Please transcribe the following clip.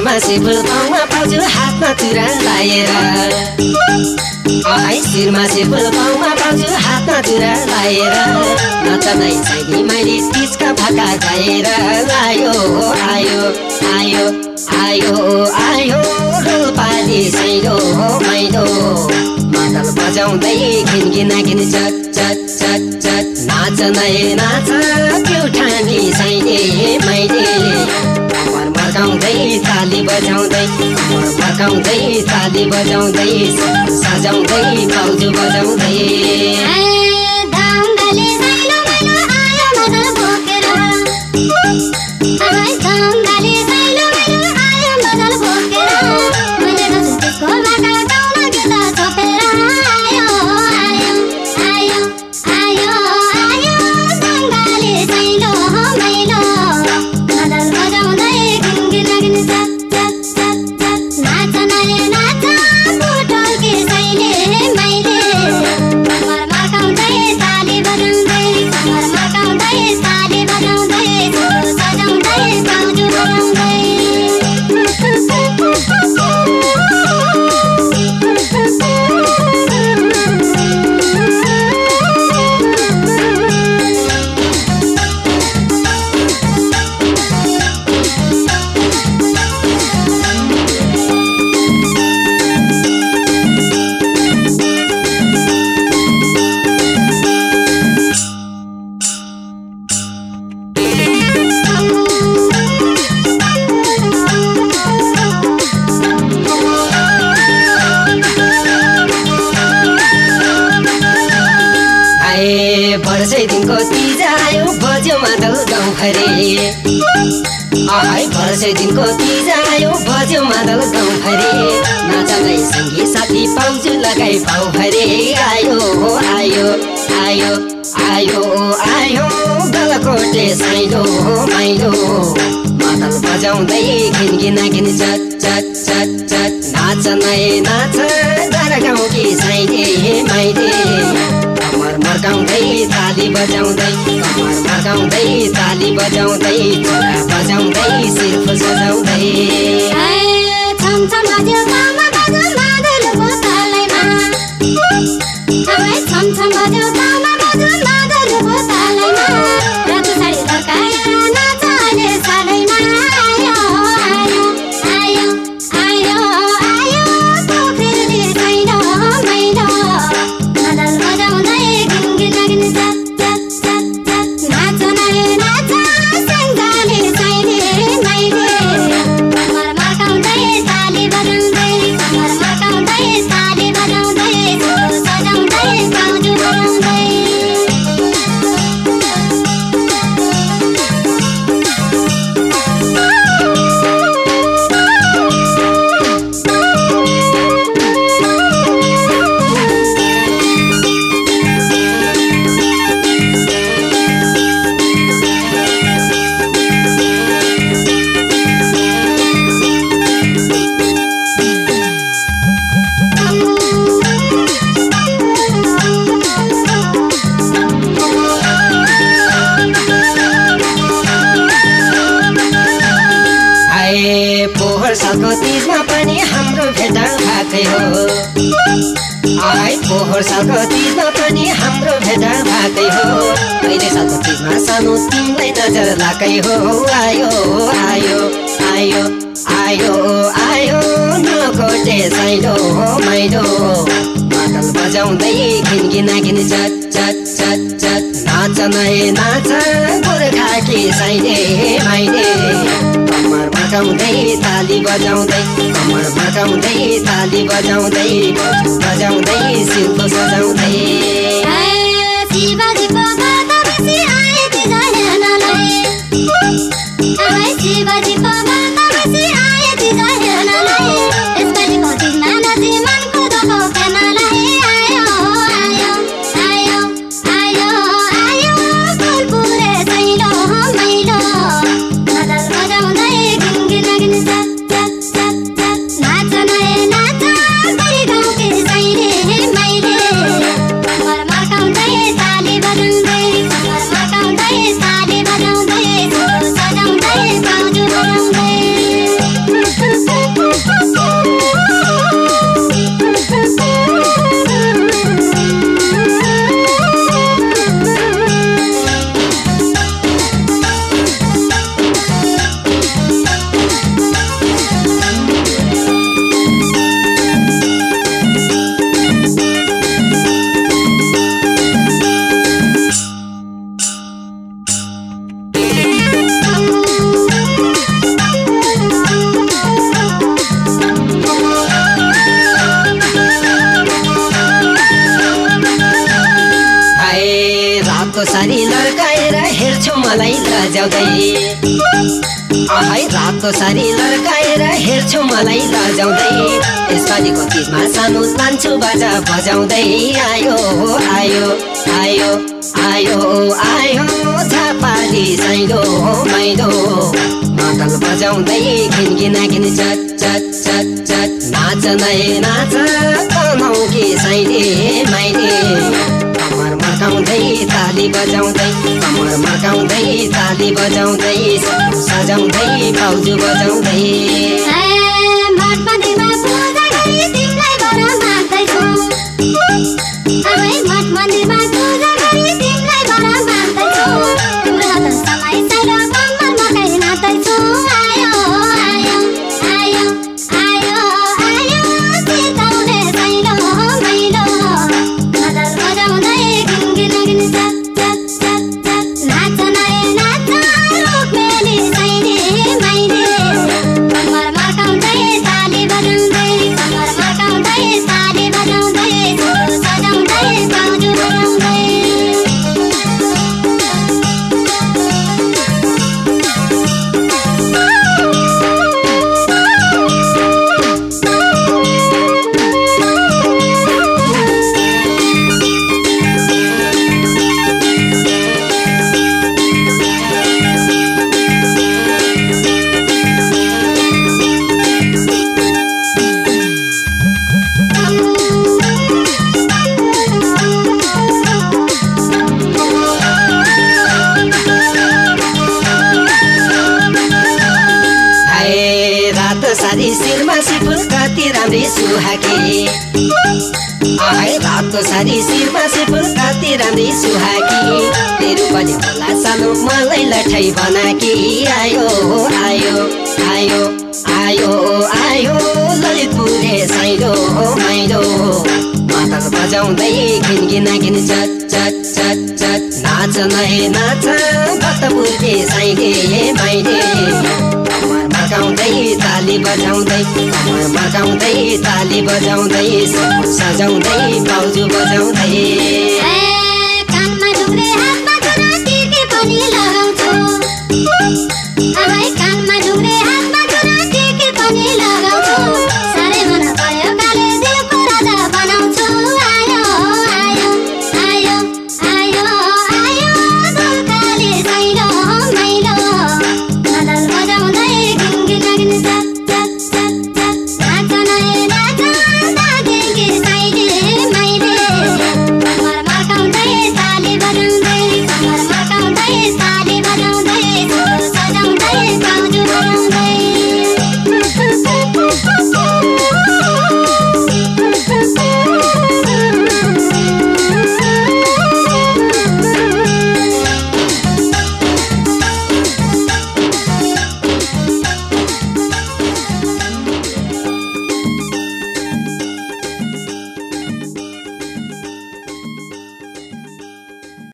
शिरमा शिफुल पाउमा पाउँछु हातमा चुरा लाएर शिरमा शिफुल पाउमा पाउँछु हातमा चुरा लाएर नचनै छैन मैले तिजका भाका गाएर आयो आयो आयो आयो आयो रोलपाली सैलो मैलो मादल बजाउँदै घिनघिना घिन चट चट चट चट नाच नै नाच प्युठानी सैले मैले कमर मर्काउँदै ताली बजाउँदै कमर मर्काउँदै ताली बजाउँदै सजाउँदै बाउजू बजाउँदै वर्षै दिनको तिज आयो बज्यो मादल गाउँभरि वर्षै दिनको तिज आयो बज्यो मादल गाउँभरि नाचनै सँगी साथी पाउँछु लगाई पाउभरि आयो आयो आयो आयो आयो गलकोटे साइलो माइलो मादल बजाउँदै घिनघिना घिन चट चट चट चट नाच नै नाच घर गाउँकी साइले माइले कमर मर्काउँदै ताली बजाउँदै कमर मर्काउँदै ताली बजाउँदै चुरा बजाउँदै शिर्फ सजाउँदै छम छम बज्यो तामा बज्यो मादलको तालैमा छम छम बज्यो तामा बज्यो मादलको तालैमा रातो साडी फर्काएर नाच अहिले सालैमा आयो आयो आयो आयो आयो पोखरी छैन मैलो मादल बजाउँदै घिनघिना घिन चट चट चट चट नाच नै नाच सङ्गाले छैन मैले कमर मर्काउँदै ताली बजाउँदै कमर मर्काउँदै ताली बजाउँदै सजाउँदै बाउजू बजाउँदै पोहोर सालको तिजमा पनि हाम्रो भेट भएकै हो पोहोर सालको तिजमा पनि हाम्रो भेट भएकै हो अहिले सालको तिजमा सानो तिमीलाई नजर लाकै हो आयो आयो आयो आयो आयो नकोटे साइलो माइलो मादल बजाउँदै घिनघिना घिन चट चट चट चट नाच नै नाच गोर्खाकी साइले माइले कमर मर्काउँदै ताली बजाउँदै कमर मर्काउँदै ताली बजाउँदै बजाउँदै शिल्प सजाउँदै शिवजीको व्रत बसी आए तिज हेर्नलाई शिवजीको व्रत बसी आए तिज हेर्नलाई यसपालिको तिजमा नची मनको दुःख फेर्नलाई आयो आयो आयो आयो आयो फुलपुरे छैलो मैलो मादल बजाउँदै घिनघिना घिन चट चट चट चट नाच नै नाच गरी गाउँकी साइले मैले कमर मर्काउँदै ताली बजाउँदै कमर मर्काउँदै ताली बजाउँदै सजाउँदै बाउजू बजाउँदै रातो सारी लड्काएर हेर्छु मलाई लजाउँदै रातो सारी लड्काएर हेर्छु मलाई लजाउँदै यसपालिको तीजमा सानो लान्छु बाजा बजाउँदै आयो आयो आयो आयो आयो झापाली साइलो माइलो मादल बजाउँदै घिनघिना घिन चट चट चट चट नाच नै नाच कनौकी साइले माइले कमर मर्काउँदै ताली बजाउँदै कमर मर्काउँदै ताली बजाउँदै सजाउँदै भाउजू बजाउँदै सारी शिरमा सिफुल कति राम्री सुहाकी रातो सारी शिरमा सिफुल कति राम्री सुहाकी तेरो पनि होला सानो मलाई लठाई बनाकी आयो आयो आयो आयो आयो ललितपुरे साइलो माइलो मादल बजाउँदै घिनघिना घिन चट चट चट चट नाच नै नाच भक्तपुरे साइले माइले मर्काउँदै ताली बजाउँदै कमर मर्काउँदै ताली बजाउँदै सजाउँदै भाउजू बजाउँदै